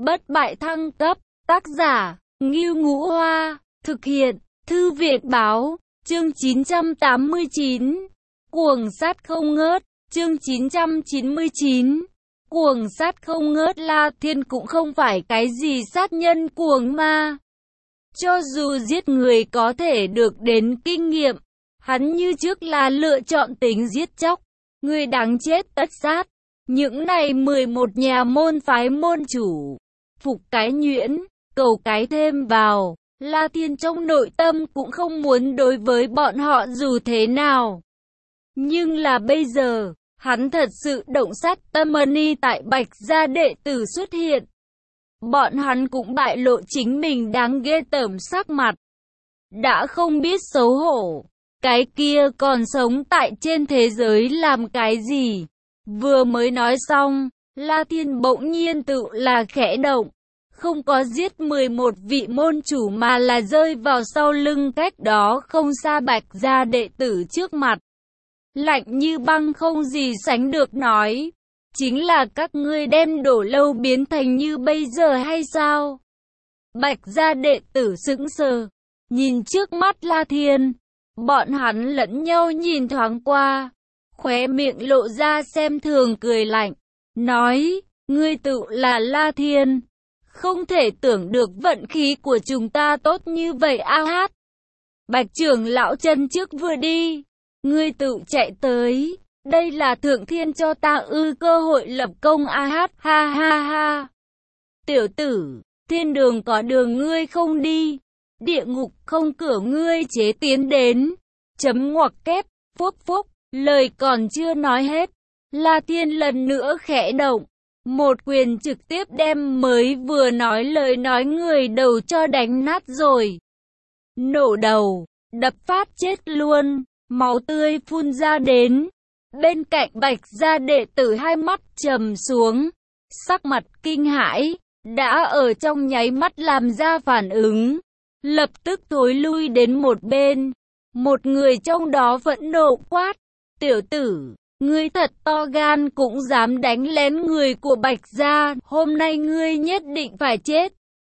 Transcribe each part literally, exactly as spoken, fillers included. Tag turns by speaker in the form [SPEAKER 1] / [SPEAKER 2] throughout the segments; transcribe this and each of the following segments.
[SPEAKER 1] Bất bại thăng cấp, tác giả, Ngưu Ngũ Hoa, thực hiện, Thư viện Báo, chương chín trăm tám mươi chín, cuồng sát không ngớt, chương chín trăm chín mươi chín, cuồng sát không ngớt. La Thiên cũng không phải cái gì sát nhân cuồng ma. Cho dù giết người có thể được đến kinh nghiệm, hắn như trước là lựa chọn tính giết chóc, người đáng chết tất sát. Những này mười một nhà môn phái môn chủ, phục cái nhuyễn, cầu cái thêm vào, La Thiên trong nội tâm cũng không muốn đối với bọn họ dù thế nào. Nhưng là bây giờ, hắn thật sự động sát tâm ni tại Bạch gia đệ tử xuất hiện. Bọn hắn cũng bại lộ chính mình đáng ghê tởm sắc mặt. Đã không biết xấu hổ, cái kia còn sống tại trên thế giới làm cái gì? Vừa mới nói xong, La Thiên bỗng nhiên tự là khẽ động. Không có giết mười một vị môn chủ mà là rơi vào sau lưng cách đó không xa Bạch gia đệ tử trước mặt. Lạnh như băng không gì sánh được nói. Chính là các ngươi đem Đổ Lâu biến thành như bây giờ hay sao? Bạch gia đệ tử sững sờ, nhìn trước mắt La Thiên. Bọn hắn lẫn nhau nhìn thoáng qua, khóe miệng lộ ra xem thường cười lạnh, nói, ngươi tự là La Thiên. Không thể tưởng được vận khí của chúng ta tốt như vậy a hát. Bạch trưởng lão chân trước vừa đi, ngươi tự chạy tới. Đây là thượng thiên cho ta ư cơ hội lập công a hát, ha ha ha. Tiểu tử, thiên đường có đường ngươi không đi, địa ngục không cửa ngươi chế tiến đến. Chấm ngoặc kép, phúc phúc, lời còn chưa nói hết. La Thiên lần nữa khẽ động, một quyền trực tiếp đem mới vừa nói lời nói người đầu cho đánh nát rồi. Nổ đầu, đập phát chết luôn, máu tươi phun ra đến. Bên cạnh Bạch gia đệ tử hai mắt trầm xuống, sắc mặt kinh hãi, đã ở trong nháy mắt làm ra phản ứng, lập tức thối lui đến một bên. Một người trong đó vẫn nộ quát, tiểu tử, ngươi thật to gan cũng dám đánh lén người của Bạch gia, hôm nay ngươi nhất định phải chết.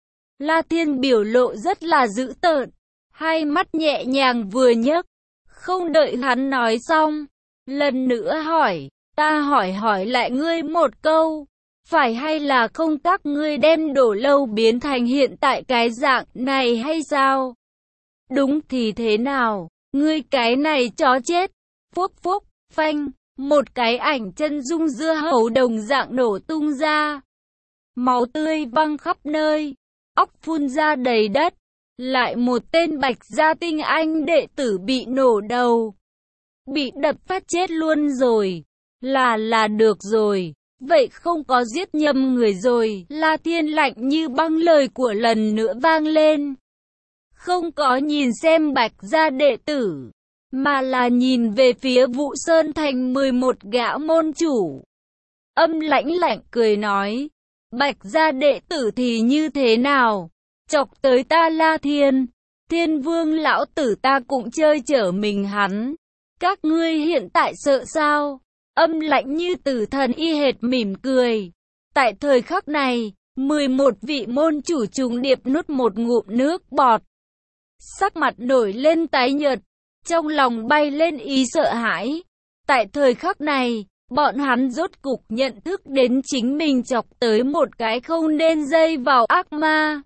[SPEAKER 1] La Thiên biểu lộ rất là dữ tợn, hai mắt nhẹ nhàng vừa nhấc, không đợi hắn nói xong. Lần nữa hỏi, ta hỏi hỏi lại ngươi một câu, phải hay là không các ngươi đem Đổ Lâu biến thành hiện tại cái dạng này hay sao? Đúng thì thế nào, ngươi cái này chó chết, phúc phúc, phanh, một cái ảnh chân dung dưa hấu đồng dạng nổ tung ra. Máu tươi văng khắp nơi, óc phun ra đầy đất, lại một tên Bạch gia tinh anh đệ tử bị nổ đầu. Bị đập phát chết luôn rồi, là là được rồi, vậy không có giết nhầm người rồi. La Thiên lạnh như băng lời của lần nữa vang lên. Không có nhìn xem Bạch gia đệ tử, mà là nhìn về phía Vũ Sơn Thành mười một gã môn chủ. Âm lãnh lạnh cười nói, Bạch gia đệ tử thì như thế nào? Chọc tới ta La Thiên, Thiên Vương lão tử ta cũng chơi chở mình hắn. Các ngươi hiện tại sợ sao? Âm lãnh như tử thần y hệt mỉm cười. Tại thời khắc này, mười một vị môn chủ trùng điệp nuốt một ngụm nước bọt. Sắc mặt nổi lên tái nhợt, trong lòng bay lên ý sợ hãi. Tại thời khắc này, bọn hắn rốt cục nhận thức đến chính mình chọc tới một cái không nên dây vào ác ma.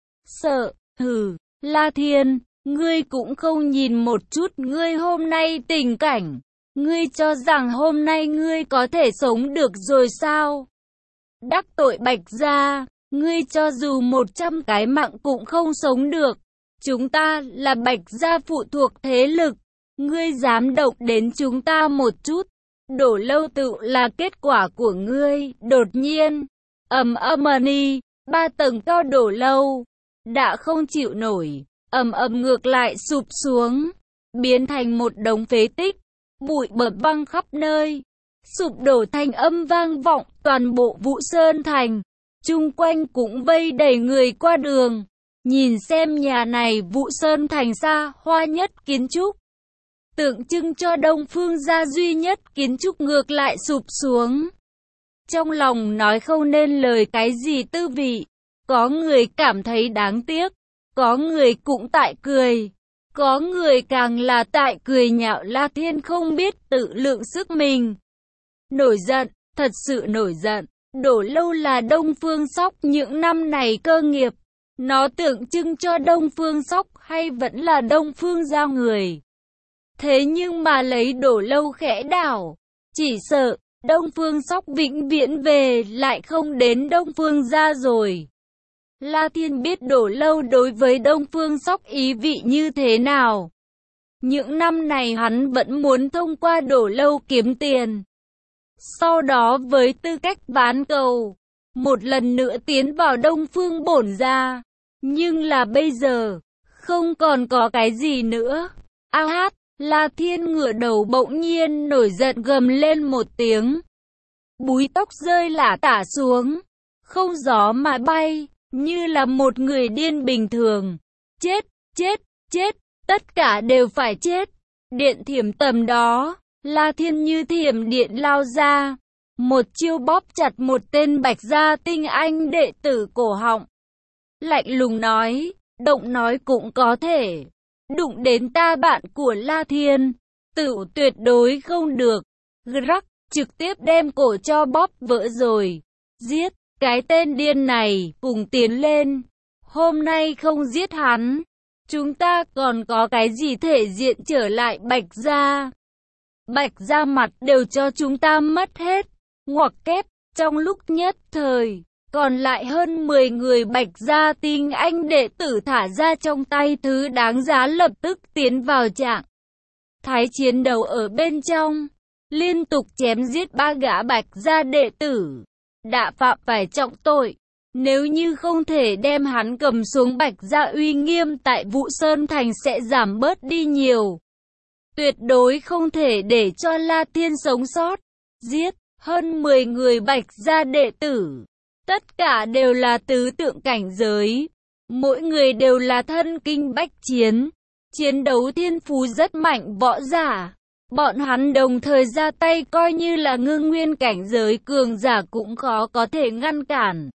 [SPEAKER 1] Sợ, hừ, La Thiên, ngươi cũng không nhìn một chút ngươi hôm nay tình cảnh. Ngươi cho rằng hôm nay ngươi có thể sống được rồi sao? Đắc tội Bạch gia, ngươi cho dù một trăm cái mạng cũng không sống được. Chúng ta là Bạch gia phụ thuộc thế lực. Ngươi dám động đến chúng ta một chút. Đổ Lâu tự là kết quả của ngươi. Đột nhiên, ầm ầm ni, ba tầng cao Đổ Lâu đã không chịu nổi, ầm ầm ngược lại sụp xuống, biến thành một đống phế tích, bụi bợm văng khắp nơi, sụp đổ thành âm vang vọng toàn bộ Vũ Sơn Thành. Chung quanh cũng vây đầy người qua đường, nhìn xem nhà này Vũ Sơn Thành xa hoa nhất kiến trúc, tượng trưng cho Đông Phương gia duy nhất kiến trúc ngược lại sụp xuống. trong lòng nói không nên lời cái gì tư vị. Có người cảm thấy đáng tiếc, có người cũng tại cười, có người càng là tại cười nhạo La Thiên không biết tự lượng sức mình. Nổi giận, thật sự nổi giận. Đổ Lâu là Đông Phương Sóc những năm này cơ nghiệp. Nó tượng trưng cho Đông Phương Sóc hay vẫn là Đông Phương gia người. Thế nhưng mà lấy Đổ Lâu khẽ đảo, chỉ sợ Đông Phương Sóc vĩnh viễn về lại không đến Đông Phương gia rồi. La Thiên biết Đổ Lâu đối với Đông Phương Sóc ý vị như thế nào. Những năm này hắn vẫn muốn thông qua Đổ Lâu kiếm tiền. Sau đó với tư cách ván cầu, một lần nữa tiến vào Đông Phương bổn gia. Nhưng là bây giờ, không còn có cái gì nữa. A hát, La Thiên ngửa đầu bỗng nhiên nổi giận gầm lên một tiếng. Búi tóc rơi lả tả xuống, không gió mà bay, như là một người điên bình thường. Chết, chết, chết, tất cả đều phải chết. Điện thiểm tầm đó, La Thiên như thiểm điện lao ra. Một chiêu bóp chặt một tên Bạch gia tinh anh đệ tử cổ họng. Lạnh lùng nói, động nói cũng có thể. Đụng đến ta bạn của La Thiên, tự tuyệt đối không được. Rắc, trực tiếp đem cổ cho bóp vỡ rồi. Giết, cái tên điên này, cùng tiến lên. Hôm nay không giết hắn, chúng ta còn có cái gì thể diện trở lại Bạch gia. Bạch gia mặt đều cho chúng ta mất hết. Ngoặc kép, trong lúc nhất thời, còn lại hơn mười người Bạch gia tinh anh đệ tử thả ra trong tay thứ đáng giá lập tức tiến vào trạng thái chiến đấu ở bên trong, liên tục chém giết ba gã Bạch gia đệ tử, đã phạm phải trọng tội. Nếu như không thể đem hắn cầm xuống, Bạch gia uy nghiêm tại Vũ Sơn Thành sẽ giảm bớt đi nhiều. Tuyệt đối không thể để cho La Thiên sống sót. Giết hơn mười người Bạch gia đệ tử, tất cả đều là tứ tượng cảnh giới, mỗi người đều là thân kinh bách chiến, chiến đấu thiên phú rất mạnh võ giả. Bọn hắn đồng thời ra tay, coi như là ngưng nguyên cảnh giới cường giả cũng khó có thể ngăn cản.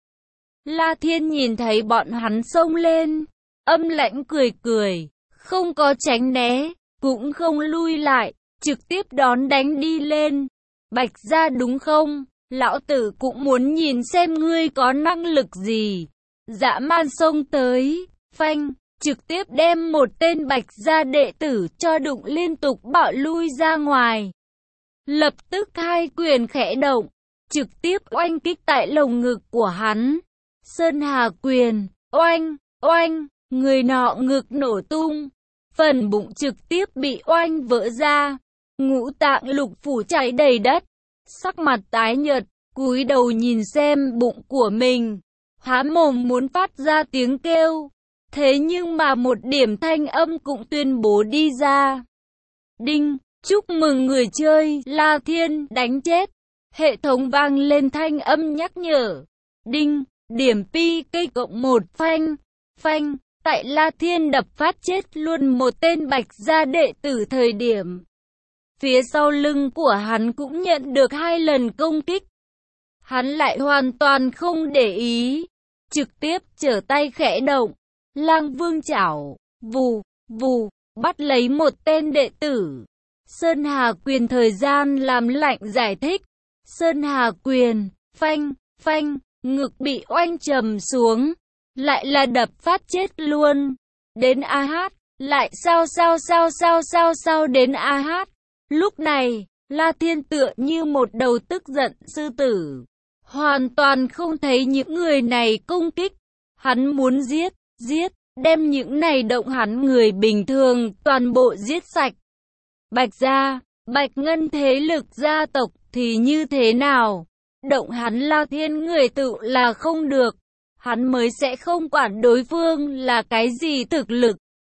[SPEAKER 1] La Thiên nhìn thấy bọn hắn xông lên, âm lãnh cười cười, không có tránh né, cũng không lui lại, trực tiếp đón đánh đi lên. Bạch gia đúng không? Lão tử cũng muốn nhìn xem ngươi có năng lực gì. Dã man xông tới, phanh, trực tiếp đem một tên Bạch gia đệ tử cho đụng liên tục bạo lui ra ngoài. Lập tức hai quyền khẽ động, trực tiếp oanh kích tại lồng ngực của hắn. Sơn Hà quyền, oanh, oanh, người nọ ngực nổ tung, phần bụng trực tiếp bị oanh vỡ ra, ngũ tạng lục phủ chảy đầy đất, sắc mặt tái nhợt, cúi đầu nhìn xem bụng của mình, há mồm muốn phát ra tiếng kêu, thế nhưng mà một điểm thanh âm cũng tuyên bố đi ra. Đinh, chúc mừng người chơi La Thiên đánh chết. Hệ thống vang lên thanh âm nhắc nhở. Đinh, điểm pi cây cộng một phanh, phanh, tại La Thiên đập phát chết luôn một tên Bạch gia đệ tử thời điểm. Phía sau lưng của hắn cũng nhận được hai lần công kích. Hắn lại hoàn toàn không để ý, trực tiếp trở tay khẽ động, Lang Vương chảo, vù, vù, bắt lấy một tên đệ tử. Sơn Hà quyền thời gian làm lạnh giải thích. Sơn Hà quyền, phanh, phanh, ngực bị oanh trầm xuống, lại là đập phát chết luôn. Đến a hát, lại sao sao sao sao sao sao đến a hát. Lúc này, La Thiên tựa như một đầu tức giận sư tử, hoàn toàn không thấy những người này công kích. Hắn muốn giết, giết, đem những này động hắn người bình thường toàn bộ giết sạch. Bạch gia, Bạch Ngân thế lực gia tộc thì như thế nào? Động hắn La Thiên người tự là không được. Hắn mới sẽ không quản đối phương là cái gì thực lực,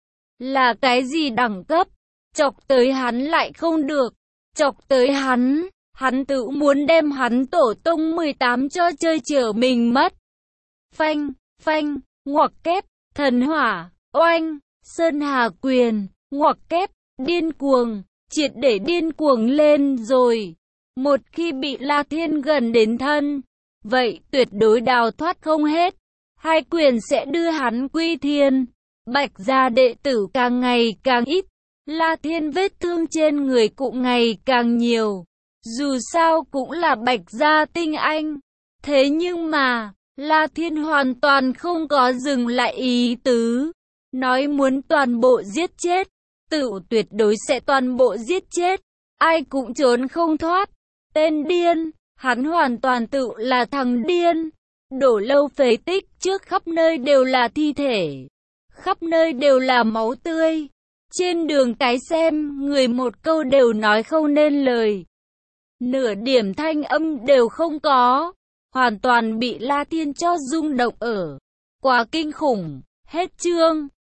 [SPEAKER 1] là cái gì đẳng cấp. Chọc tới hắn lại không được. Chọc tới hắn, hắn tự muốn đem hắn tổ tông mười tám cho chơi chở mình mất. Phanh, phanh, ngoặc kép, thần hỏa, oanh, Sơn Hà quyền, ngoặc kép, điên cuồng, triệt để điên cuồng lên rồi. Một khi bị La Thiên gần đến thân, vậy tuyệt đối đào thoát không hết. Hai quyền sẽ đưa hắn quy thiên. Bạch gia đệ tử càng ngày càng ít. La Thiên vết thương trên người cũng ngày càng nhiều. Dù sao cũng là Bạch gia tinh anh. Thế nhưng mà, La Thiên hoàn toàn không có dừng lại ý tứ. Nói muốn toàn bộ giết chết. Tự tuyệt đối sẽ toàn bộ giết chết. Ai cũng trốn không thoát. Tên điên, hắn hoàn toàn tự là thằng điên. Đổ lâu phế tích trước khắp nơi đều là thi thể. Khắp nơi đều là máu tươi. Trên đường cái xem, người một câu đều nói không nên lời. Nửa điểm thanh âm đều không có. Hoàn toàn bị La Thiên cho rung động ở. Quá kinh khủng. Hết chương.